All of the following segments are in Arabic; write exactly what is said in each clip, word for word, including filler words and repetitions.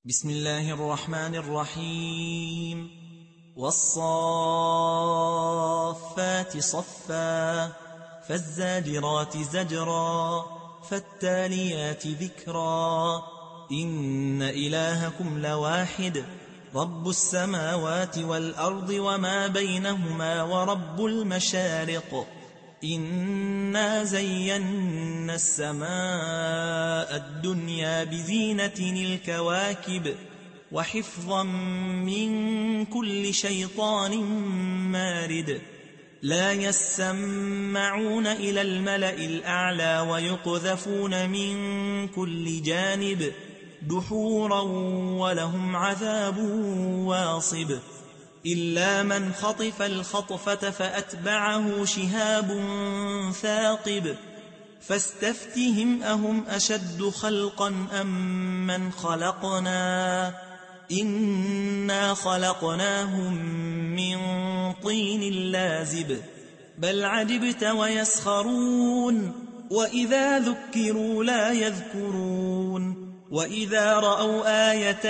بسم الله الرحمن الرحيم. والصافات صفا فالزاجرات زجرا فالتاليات ذكرا إن إلهكم لواحد رب السماوات والأرض وما بينهما ورب المشارق إنا زينا السماء الدنيا بزينة الكواكب وحفظا من كل شيطان مارد لا يسمعون إلى الملأ الأعلى ويقذفون من كل جانب دحورا ولهم عذاب واصب إلا من خطف الخطفة فأتبعه شهاب ثاقب فاستفتهم أهم أشد خلقا أم من خلقنا إنا خلقناهم من طين لازب بل عجبت ويسخرون وإذا ذكروا لا يذكرون وإذا رأوا آية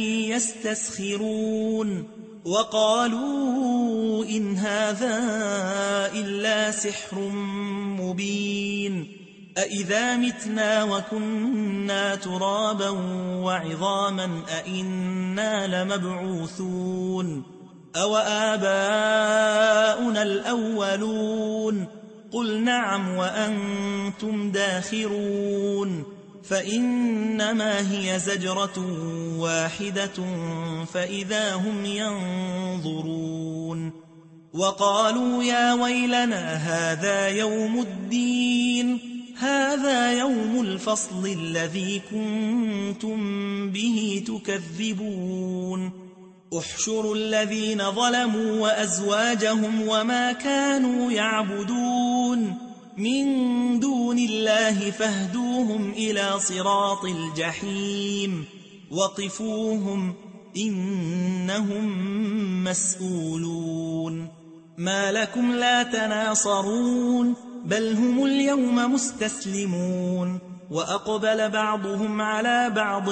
يستسخرون وقالوا إن هذا إلا سحر مبين أإذا متنا وكنا ترابا وعظاما أإنا لمبعوثون أو آباؤنا الأولون قل نعم وأنتم داخرون فإنما هي زجرة واحدة فإذا هم ينظرون وقالوا يا ويلنا هذا يوم الدين هذا يوم الفصل الذي كنتم به تكذبون احشروا الذين ظلموا وأزواجهم وما كانوا يعبدون من دون الله فاهدوهم إلى صراط الجحيم وقفوهم إنهم مسؤولون ما لكم لا تناصرون بل هم اليوم مستسلمون وأقبل بعضهم على بعض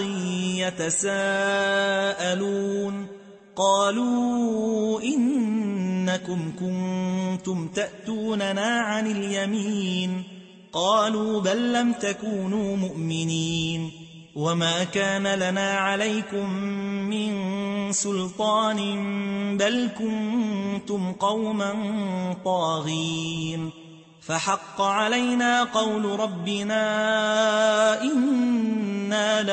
يتساءلون قالوا إنكم كنتم تأتوننا عن اليمين قالوا بل لم تكونوا مؤمنين وما كان لنا عليكم من سلطان بل كنتم قوما طاغين فحق علينا قول ربنا إنا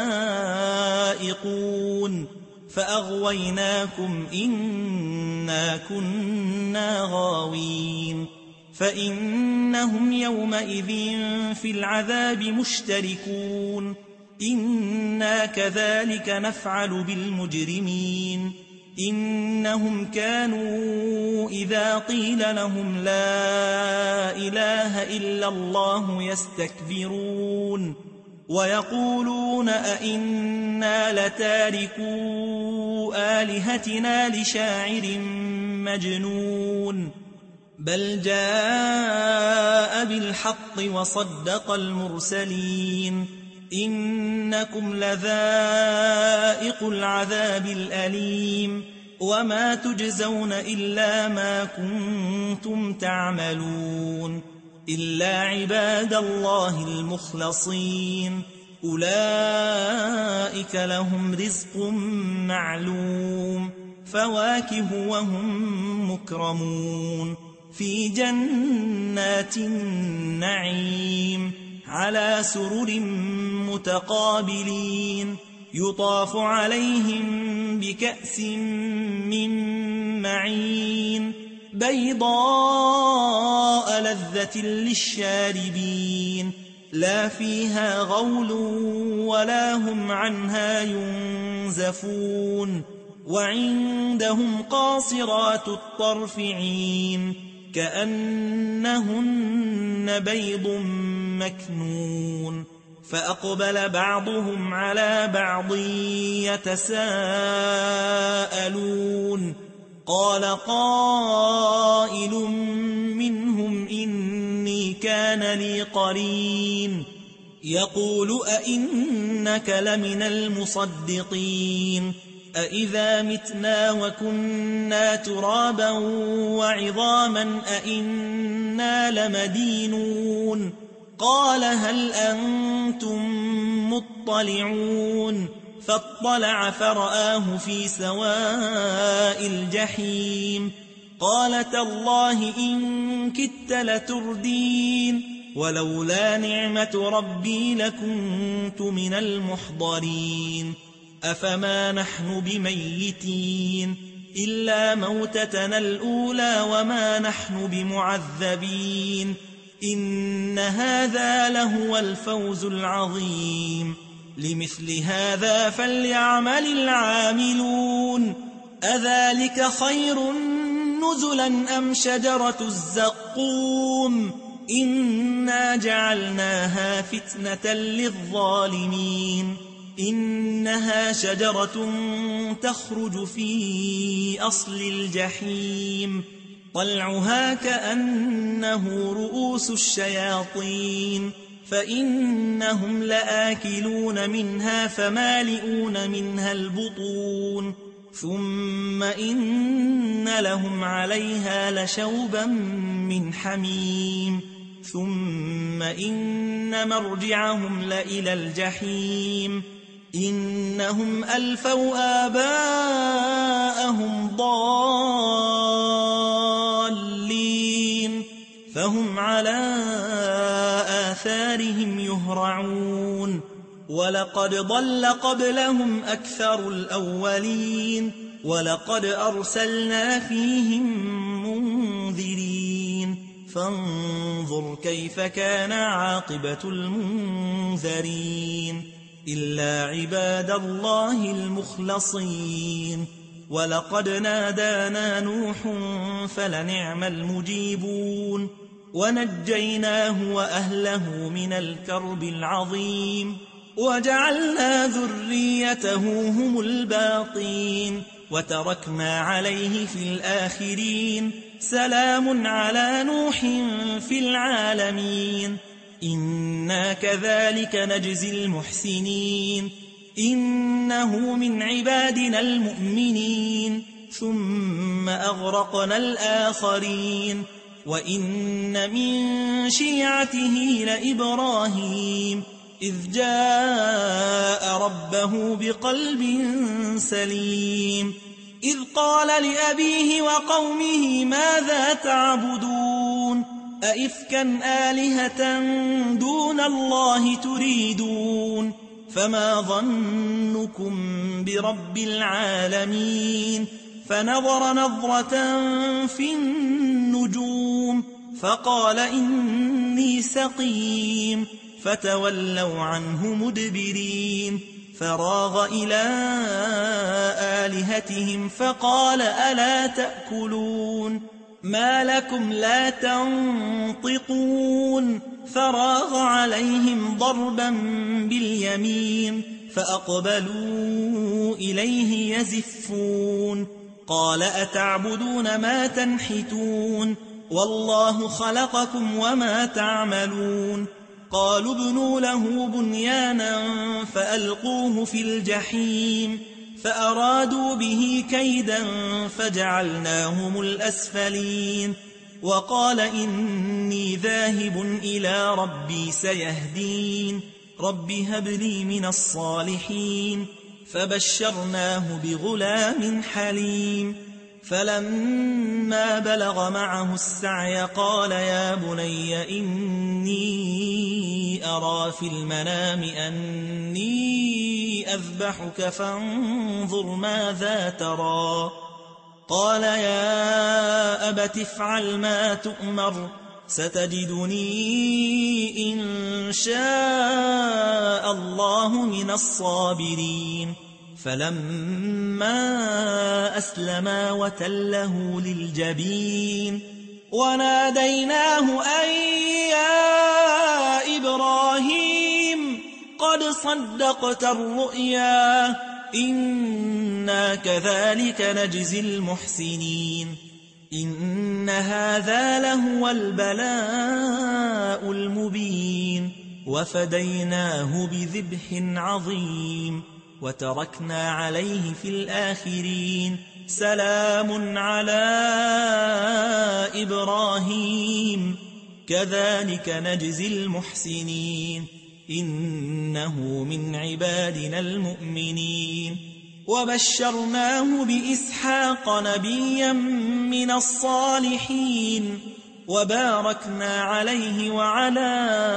لذائقون فأغويناكم إنا كنا غاوين فإنهم يومئذ في العذاب مشتركون إنا كذلك نفعل بالمجرمين إنهم كانوا إذا قيل لهم لا إله إلا الله يستكبرون ويقولون أئنا لتاركو آلهتنا لشاعر مجنون بل جاء بالحق وصدق المرسلين إنكم لذائق العذاب الأليم وما تجزون إلا ما كنتم تعملون إلا عباد الله المخلصين أولئك لهم رزق معلوم فواكه وهم مكرمون في جنات النعيم على سرر متقابلين يطاف عليهم بكأس من معين بيضاء لذة للشاربين لا فيها غول ولا هم عنها ينزفون وعندهم قاصرات الطرف عين كأنهن بيض مكنون فأقبل بعضهم على بعض يتساءلون قال قائل منهم إني كان لي قرين يقول أئنك لمن المصدقين أئذا متنا وكنا ترابا وعظاما أئنا لمدينون قال هل أنتم مطلعون فاطلع فرآه في سواء الجحيم قال تالله إن كدت لتردين ولولا نعمة ربي لكنت من المحضرين أفما نحن بميتين إلا موتتنا الأولى وما نحن بمعذبين إن هذا لهو الفوز العظيم لمثل هذا فليعمل العاملون أذلك خير نزلا أم شجرة الزقوم إنا جعلناها فتنة للظالمين إنها شجرة تخرج في أصل الجحيم طلعها كأنه رؤوس الشياطين فإنهم لآكلون منها فمالئون منها البطون ثم إن لهم عليها لشوبا من حميم ثم إن مرجعهم لإلى الجحيم إنهم ألفوا آباءهم ضالين فهم على آثارهم يهرعون ولقد ضل قبلهم أكثر الأولين ولقد أرسلنا فيهم منذرين فانظر كيف كان عاقبة المنذرين إلا عباد الله المخلصين ولقد نادانا نوح فلنعم المجيبون ونجيناه وأهله من الكرب العظيم وجعلنا ذريته هم الباقين وتركنا عليه في الآخرين سلام على نوح في العالمين إنا كذلك نجزي المحسنين إنه من عبادنا المؤمنين ثم أغرقنا الآخرين وإن من شيعته لإبراهيم إذ جاء ربه بقلب سليم إذ قال لأبيه وقومه ماذا تعبدون أئفكا آلهة دون الله تريدون فما ظنكم برب العالمين فنظر نظرة في النجوم فقال إني سقيم فتولوا عنه مدبرين فراغ إلى آلهتهم فقال ألا تأكلون ما لكم لا تنطقون فراغ عليهم ضربا باليمين فأقبلوا إليه يزفون قال أتعبدون ما تنحتون والله خلقكم وما تعملون قالوا ابنوا له بنيانا فألقوه في الجحيم فأرادوا به كيدا فجعلناهم الأسفلين وقال إني ذاهب إلى ربي سيهدين رب هب لي من الصالحين فبشرناه بغلام حليم فلما بلغ معه السعي قال يا بني إني أرى في المنام أني أذبحك فانظر ماذا ترى قال يا أبت افعل ما تؤمر ستجدني إن شاء الله من الصابرين فلما أسلما وتله للجبين وناديناه أن يا إبراهيم قد صدقت الرؤيا إنا كذلك نجزي المحسنين إن هذا لهو البلاء المبين وفديناه بذبح عظيم وتركنا عليه في الآخرين سلام على إبراهيم كذلك نجزي المحسنين إنه من عبادنا المؤمنين وبشرناه بإسحاق نبيا من الصالحين وباركنا عليه وعلى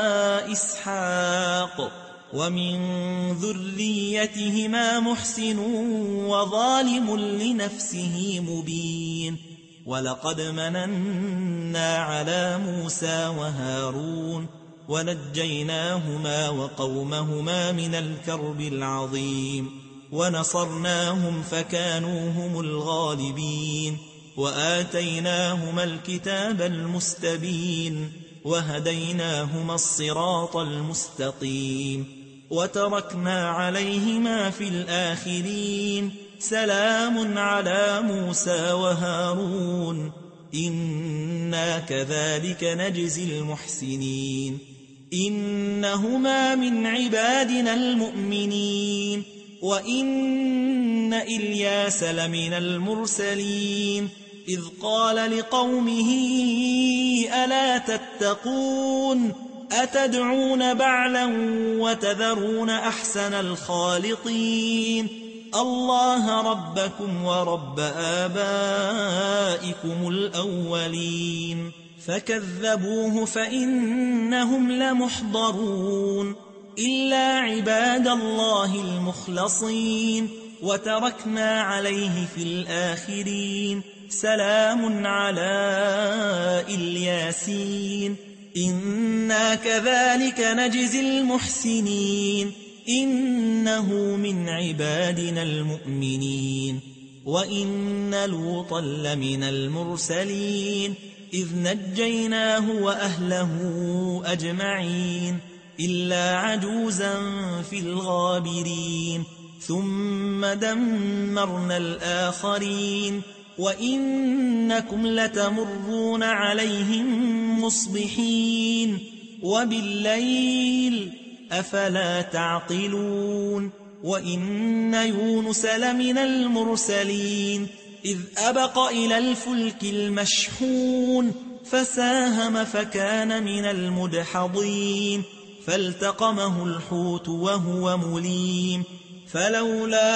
إسحاق ومن ذريتهما محسن وظالم لنفسه مبين ولقد مننا على موسى وهارون ونجيناهما وقومهما من الكرب العظيم ونصرناهم فكانوا هم الغالبين وآتيناهما الكتاب المستبين وهديناهما الصراط المستقيم وتركنا عليهما في الآخرين سلام على موسى وهارون إنا كذلك نجزي المحسنين إنهما من عبادنا المؤمنين وإن إلياس لمن المرسلين إذ قال لقومه ألا تتقون أتدعون بعلا وتذرون أحسن الخالقين الله ربكم ورب آبائكم الأولين فكذبوه فإنهم لمحضرون إلا عباد الله المخلصين وتركنا عليه في الآخرين سلام على الياسين إنا كذلك نجزي المحسنين إنه من عبادنا المؤمنين وإن لوطا لمن المرسلين إذ نجيناه وأهله أجمعين إلا عجوزا في الغابرين ثم دمرنا الآخرين وإنكم لتمرون عليهم مصبحين وبالليل أفلا تعقلون وإن يونس لمن المرسلين إذ أبق إلى الفلك المشحون فساهم فكان من المدحضين فالتقمه الحوت وهو مليم فلولا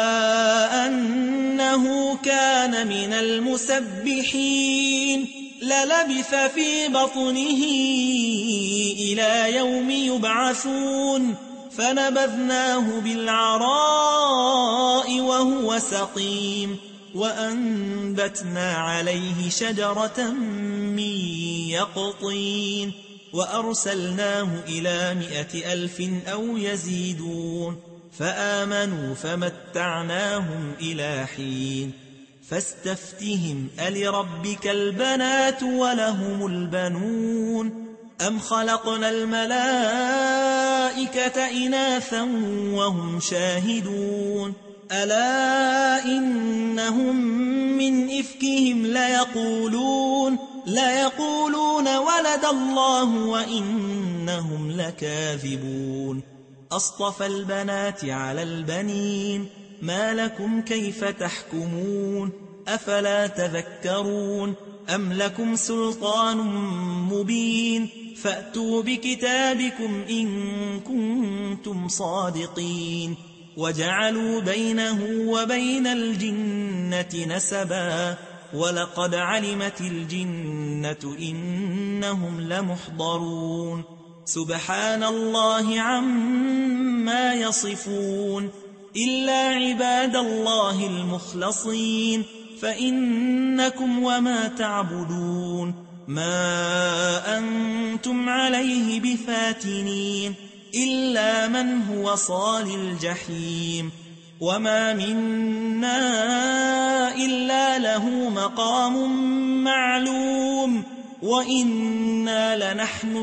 أنه كان من المسبحين للبث في بطنه إلى يوم يبعثون فنبذناه بالعراء وهو سقيم وأنبتنا عليه شجرة من يقطين وأرسلناه إلى مئة ألف أو يزيدون فآمنوا فمتعناهم إلى حين فاستفتهم ألربك البنات ولهم البنون أم خلقنا الملائكة إناثا وهم شاهدون ألا إنهم من إفكهم ليقولون ليقولون ولد الله وإنهم لكاذبون أصطفى البنات على البنين ما لكم كيف تحكمون أفلا تذكرون أم لكم سلطان مبين فأتوا بكتابكم إن كنتم صادقين وجعلوا بينه وبين الجنة نسبا ولقد علمت الجنة إنهم لمحضرون سبحان الله عما يصفون إلا عباد الله المخلصين فإنكم وما تعبدون ما أنتم عليه بفاتنين إلا من هو صال الجحيم وما منا إلا له مقام معلوم وإنا لنحن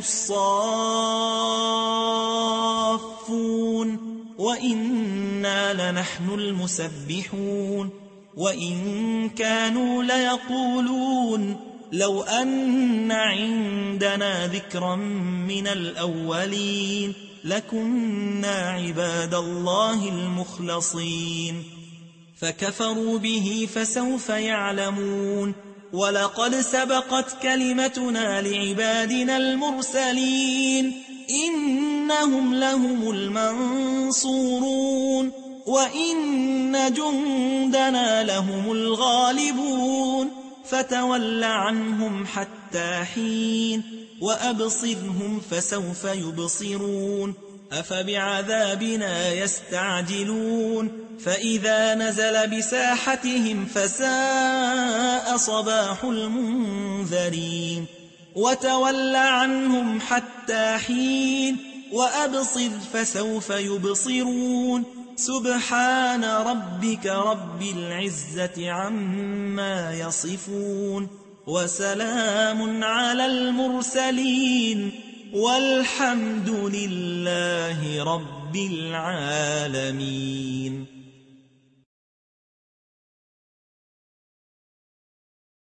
الصافون وإنا لنحن المسبحون وإن كانوا ليقولون لو أن عندنا ذكرا من الأولين لكنا عباد الله المخلصين فكفروا به فسوف يعلمون ولقد سبقت كلمتنا لعبادنا المرسلين إنهم لهم المنصورون وإن جندنا لهم الغالبون فتول عنهم حتى حين وأبصرهم فسوف يبصرون أفبعذابنا يستعجلون فإذا نزل بساحتهم فساء صباح المنذرين وتول عنهم حتى حين وأبصر فسوف يبصرون سبحان ربك رب العزة عما يصفون وسلام على المرسلين والحمد لله رب العالمين.